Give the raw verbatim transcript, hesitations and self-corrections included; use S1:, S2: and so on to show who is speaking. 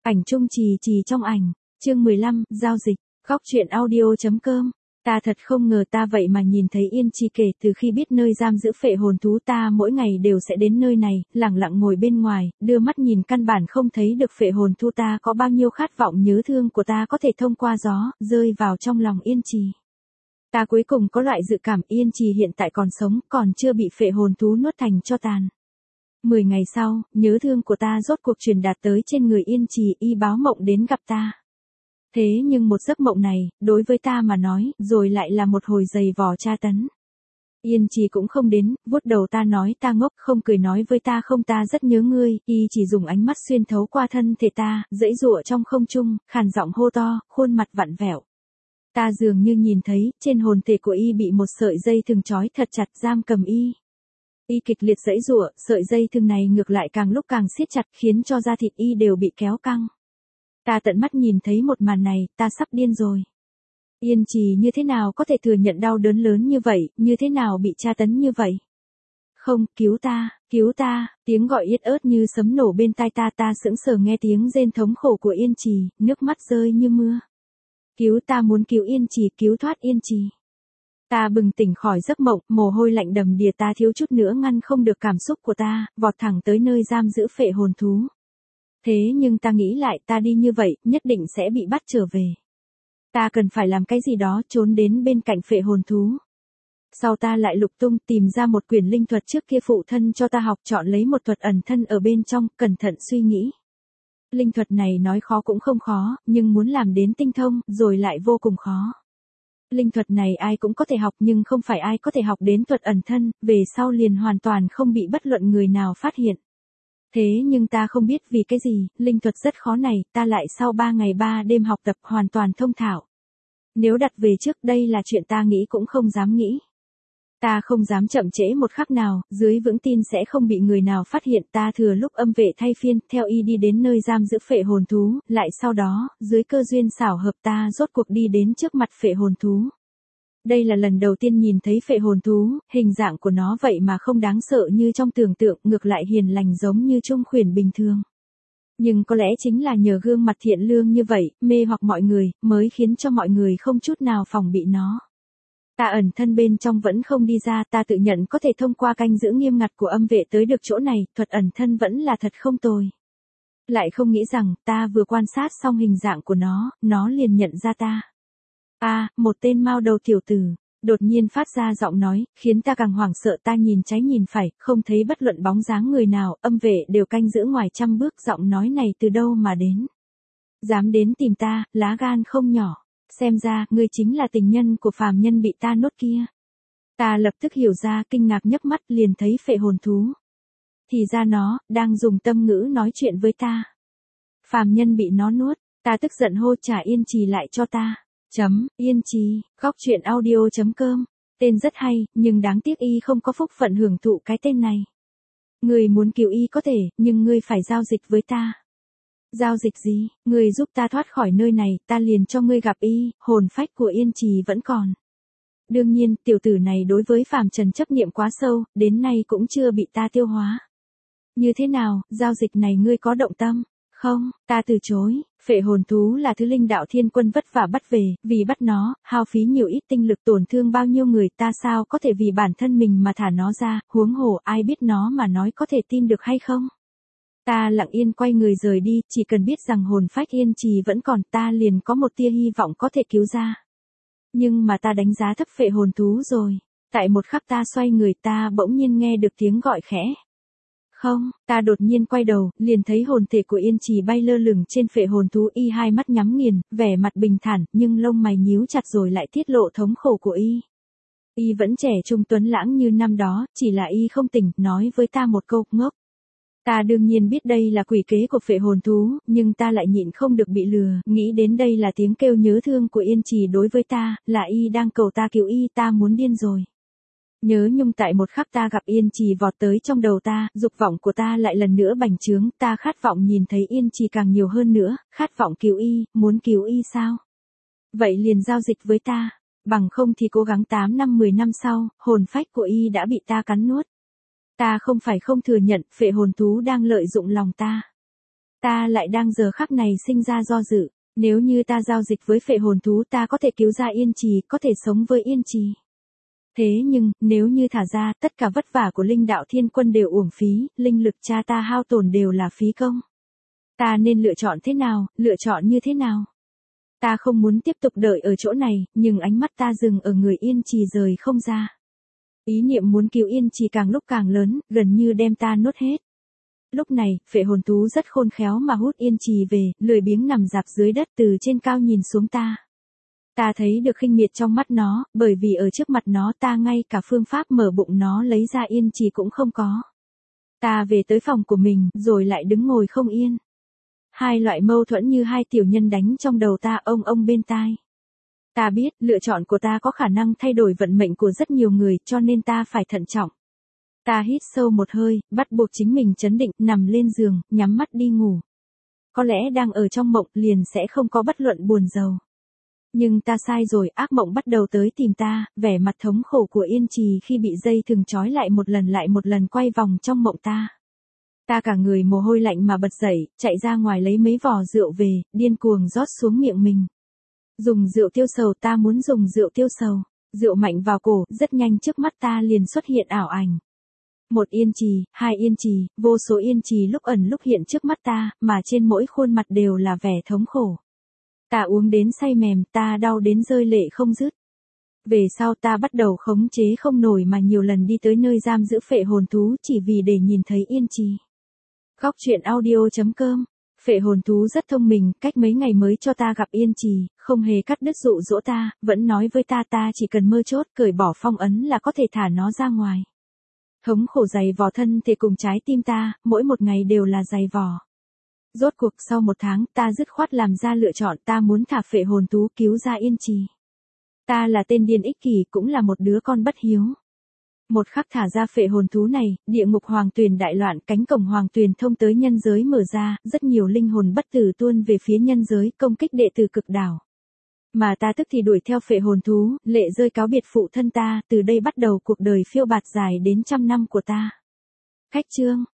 S1: Ảnh chung Trì Trì trong ảnh, chương mười lăm, giao dịch, góc truyện audio.com. Ta thật không ngờ ta vậy mà nhìn thấy Yên Chi. Kể từ khi biết nơi giam giữ phệ hồn thú, ta mỗi ngày đều sẽ đến nơi này, lặng lặng ngồi bên ngoài, đưa mắt nhìn căn bản không thấy được phệ hồn thú. Ta có bao nhiêu khát vọng nhớ thương của ta có thể thông qua gió, rơi vào trong lòng Yên Chi. Ta cuối cùng có loại dự cảm Yên Chi hiện tại còn sống, còn chưa bị phệ hồn thú nuốt thành tro tàn. Mười ngày sau, nhớ thương của ta rốt cuộc truyền đạt tới trên người Yên Chi. Y báo mộng đến gặp ta. Thế nhưng một giấc mộng này, đối với ta mà nói, rồi lại là một hồi dày vò tra tấn. Yên Chi cũng không đến, vuốt đầu ta nói ta ngốc, không cười nói với ta không ta rất nhớ ngươi. Y chỉ dùng ánh mắt xuyên thấu qua thân thể ta, giãy giụa trong không trung, khàn giọng hô to, khuôn mặt vặn vẹo. Ta dường như nhìn thấy, trên hồn thể của Y bị một sợi dây thừng trói thật chặt giam cầm Y. Y kịch liệt giãy giụa, sợi dây thừng này ngược lại càng lúc càng siết chặt, khiến cho da thịt Y đều bị kéo căng. Ta tận mắt nhìn thấy một màn này, ta sắp điên rồi. Yên Chi như thế nào có thể thừa nhận đau đớn lớn như vậy, như thế nào bị tra tấn như vậy? Không, cứu ta, cứu ta, tiếng gọi yết ớt như sấm nổ bên tai ta. Ta sững sờ nghe tiếng rên thống khổ của Yên Chi, nước mắt rơi như mưa. Cứu ta, muốn cứu Yên Chi, cứu thoát Yên Chi. Ta bừng tỉnh khỏi giấc mộng, mồ hôi lạnh đầm đìa. Ta thiếu chút nữa ngăn không được cảm xúc của ta, vọt thẳng tới nơi giam giữ phệ hồn thú. Thế nhưng ta nghĩ lại, ta đi như vậy, nhất định sẽ bị bắt trở về. Ta cần phải làm cái gì đó, trốn đến bên cạnh phệ hồn thú. Sau ta lại lục tung, tìm ra một quyển linh thuật trước kia phụ thân cho ta học, chọn lấy một thuật ẩn thân ở bên trong, cẩn thận suy nghĩ. Linh thuật này nói khó cũng không khó, nhưng muốn làm đến tinh thông, rồi lại vô cùng khó. Linh thuật này ai cũng có thể học, nhưng không phải ai có thể học đến thuật ẩn thân, về sau liền hoàn toàn không bị bất luận người nào phát hiện. Thế nhưng ta không biết vì cái gì, linh thuật rất khó này, ta lại sau ba ngày ba đêm học tập hoàn toàn thông thạo. Nếu đặt về trước, đây là chuyện ta nghĩ cũng không dám nghĩ. Ta không dám chậm trễ một khắc nào, dưới vững tin sẽ không bị người nào phát hiện. Ta thừa lúc âm vệ thay phiên, theo Y đi đến nơi giam giữ phệ hồn thú, lại sau đó, dưới cơ duyên xảo hợp ta rốt cuộc đi đến trước mặt phệ hồn thú. Đây là lần đầu tiên nhìn thấy phệ hồn thú, hình dạng của nó vậy mà không đáng sợ như trong tưởng tượng, ngược lại hiền lành giống như trung khuyển bình thường. Nhưng có lẽ chính là nhờ gương mặt thiện lương như vậy, mê hoặc mọi người, mới khiến cho mọi người không chút nào phòng bị nó. Ta ẩn thân bên trong vẫn không đi ra, ta tự nhận có thể thông qua canh giữ nghiêm ngặt của âm vệ tới được chỗ này, thuật ẩn thân vẫn là thật không tồi. Lại không nghĩ rằng, ta vừa quan sát xong hình dạng của nó, nó liền nhận ra ta. A, à, một tên mao đầu tiểu tử, đột nhiên phát ra giọng nói, khiến ta càng hoảng sợ. Ta nhìn trái nhìn phải, không thấy bất luận bóng dáng người nào, âm vệ đều canh giữ ngoài trăm bước. Giọng nói này từ đâu mà đến? Dám đến tìm ta, lá gan không nhỏ. Xem ra, ngươi chính là tình nhân của phàm nhân bị ta nuốt kia. Ta lập tức hiểu ra, kinh ngạc nhấc mắt liền thấy phệ hồn thú. Thì ra nó, đang dùng tâm ngữ nói chuyện với ta. Phàm nhân bị nó nuốt, ta tức giận hô trả Yên Chi lại cho ta. Chấm, Yên Chi, góc truyện audio.com. Tên rất hay, nhưng đáng tiếc Y không có phúc phận hưởng thụ cái tên này. Ngươi muốn cứu Y có thể, nhưng ngươi phải giao dịch với ta. Giao dịch gì? Ngươi giúp ta thoát khỏi nơi này, ta liền cho ngươi gặp Y, hồn phách của Yên Chi vẫn còn. Đương nhiên, tiểu tử này đối với phàm trần chấp niệm quá sâu, đến nay cũng chưa bị ta tiêu hóa. Như thế nào, giao dịch này ngươi có động tâm? Không, ta từ chối. Phệ hồn thú là thứ linh đạo thiên quân vất vả bắt về, vì bắt nó, hao phí nhiều ít tinh lực, tổn thương bao nhiêu người, ta sao có thể vì bản thân mình mà thả nó ra, huống hồ ai biết nó mà nói có thể tin được hay không? Ta lặng yên quay người rời đi, chỉ cần biết rằng hồn phách Yên Chi vẫn còn, ta liền có một tia hy vọng có thể cứu ra. Nhưng mà ta đánh giá thấp phệ hồn thú rồi. Tại một khắc ta xoay người, ta bỗng nhiên nghe được tiếng gọi khẽ. Không, ta đột nhiên quay đầu, liền thấy hồn thể của Yên Chi bay lơ lửng trên phệ hồn thú. Y hai mắt nhắm nghiền, vẻ mặt bình thản, nhưng lông mày nhíu chặt rồi lại tiết lộ thống khổ của Y. Y vẫn trẻ trung tuấn lãng như năm đó, chỉ là Y không tỉnh, nói với ta một câu, ngốc. Ta đương nhiên biết đây là quỷ kế của phệ hồn thú, nhưng ta lại nhịn không được bị lừa, nghĩ đến đây là tiếng kêu nhớ thương của Yên Chi đối với ta, là Y đang cầu ta cứu Y, ta muốn điên rồi. Nhớ nhung tại một khắc ta gặp Yên Chi vọt tới trong đầu ta, dục vọng của ta lại lần nữa bành trướng, ta khát vọng nhìn thấy Yên Chi càng nhiều hơn nữa, khát vọng cứu Y, muốn cứu Y sao? Vậy liền giao dịch với ta, bằng không thì cố gắng tám năm mười năm sau, hồn phách của Y đã bị ta cắn nuốt. Ta không phải không thừa nhận, phệ hồn thú đang lợi dụng lòng ta. Ta lại đang giờ khắc này sinh ra do dự, nếu như ta giao dịch với phệ hồn thú ta có thể cứu ra Yên Trì, có thể sống với Yên Trì. Thế nhưng, nếu như thả ra, tất cả vất vả của linh đạo thiên quân đều uổng phí, linh lực cha ta hao tổn đều là phí công. Ta nên lựa chọn thế nào, lựa chọn như thế nào? Ta không muốn tiếp tục đợi ở chỗ này, nhưng ánh mắt ta dừng ở người Yên Trì rời không ra. Ý niệm muốn cứu Yên Trì càng lúc càng lớn, gần như đem ta nuốt hết. Lúc này, phệ hồn thú rất khôn khéo mà hút Yên Trì về, lười biếng nằm rạp dưới đất từ trên cao nhìn xuống ta. Ta thấy được khinh miệt trong mắt nó, bởi vì ở trước mặt nó ta ngay cả phương pháp mở bụng nó lấy ra Yên Trì cũng không có. Ta về tới phòng của mình, rồi lại đứng ngồi không yên. Hai loại mâu thuẫn như hai tiểu nhân đánh trong đầu ta ông ông bên tai. Ta biết, lựa chọn của ta có khả năng thay đổi vận mệnh của rất nhiều người, cho nên ta phải thận trọng. Ta hít sâu một hơi, bắt buộc chính mình trấn định, nằm lên giường, nhắm mắt đi ngủ. Có lẽ đang ở trong mộng, liền sẽ không có bất luận buồn rầu. Nhưng ta sai rồi, ác mộng bắt đầu tới tìm ta, vẻ mặt thống khổ của Yên Trì khi bị dây thừng trói lại một lần lại một lần quay vòng trong mộng ta. Ta cả người mồ hôi lạnh mà bật dậy, chạy ra ngoài lấy mấy vò rượu về, điên cuồng rót xuống miệng mình. Dùng rượu tiêu sầu, ta muốn dùng rượu tiêu sầu. Rượu mạnh vào cổ, rất nhanh trước mắt ta liền xuất hiện ảo ảnh. Một Yên Trì, hai Yên Trì, vô số Yên Trì lúc ẩn lúc hiện trước mắt ta, mà trên mỗi khuôn mặt đều là vẻ thống khổ. Ta uống đến say mềm, ta đau đến rơi lệ không dứt. Về sau ta bắt đầu khống chế không nổi mà nhiều lần đi tới nơi giam giữ phệ hồn thú chỉ vì để nhìn thấy Yên Trì. Góc truyện audio chấm com. Phệ hồn thú rất thông minh, cách mấy ngày mới cho ta gặp Yên Trì, không hề cắt đứt dụ dỗ ta, vẫn nói với ta ta chỉ cần mơ chốt cởi bỏ phong ấn là có thể thả nó ra ngoài. Thống khổ dày vò thân thể cùng trái tim ta, mỗi một ngày đều là dày vò. Rốt cuộc sau một tháng ta dứt khoát làm ra lựa chọn, ta muốn thả phệ hồn thú cứu ra Yên Trì. Ta là tên điên ích kỷ, cũng là một đứa con bất hiếu. Một khắc thả ra phệ hồn thú này, địa ngục hoàng tuyền đại loạn, cánh cổng hoàng tuyền thông tới nhân giới mở ra, rất nhiều linh hồn bất tử tuôn về phía nhân giới, công kích đệ tử cực đảo. Mà ta tức thì đuổi theo phệ hồn thú, lệ rơi cáo biệt phụ thân ta, từ đây bắt đầu cuộc đời phiêu bạt dài đến trăm năm của ta. Khách chương.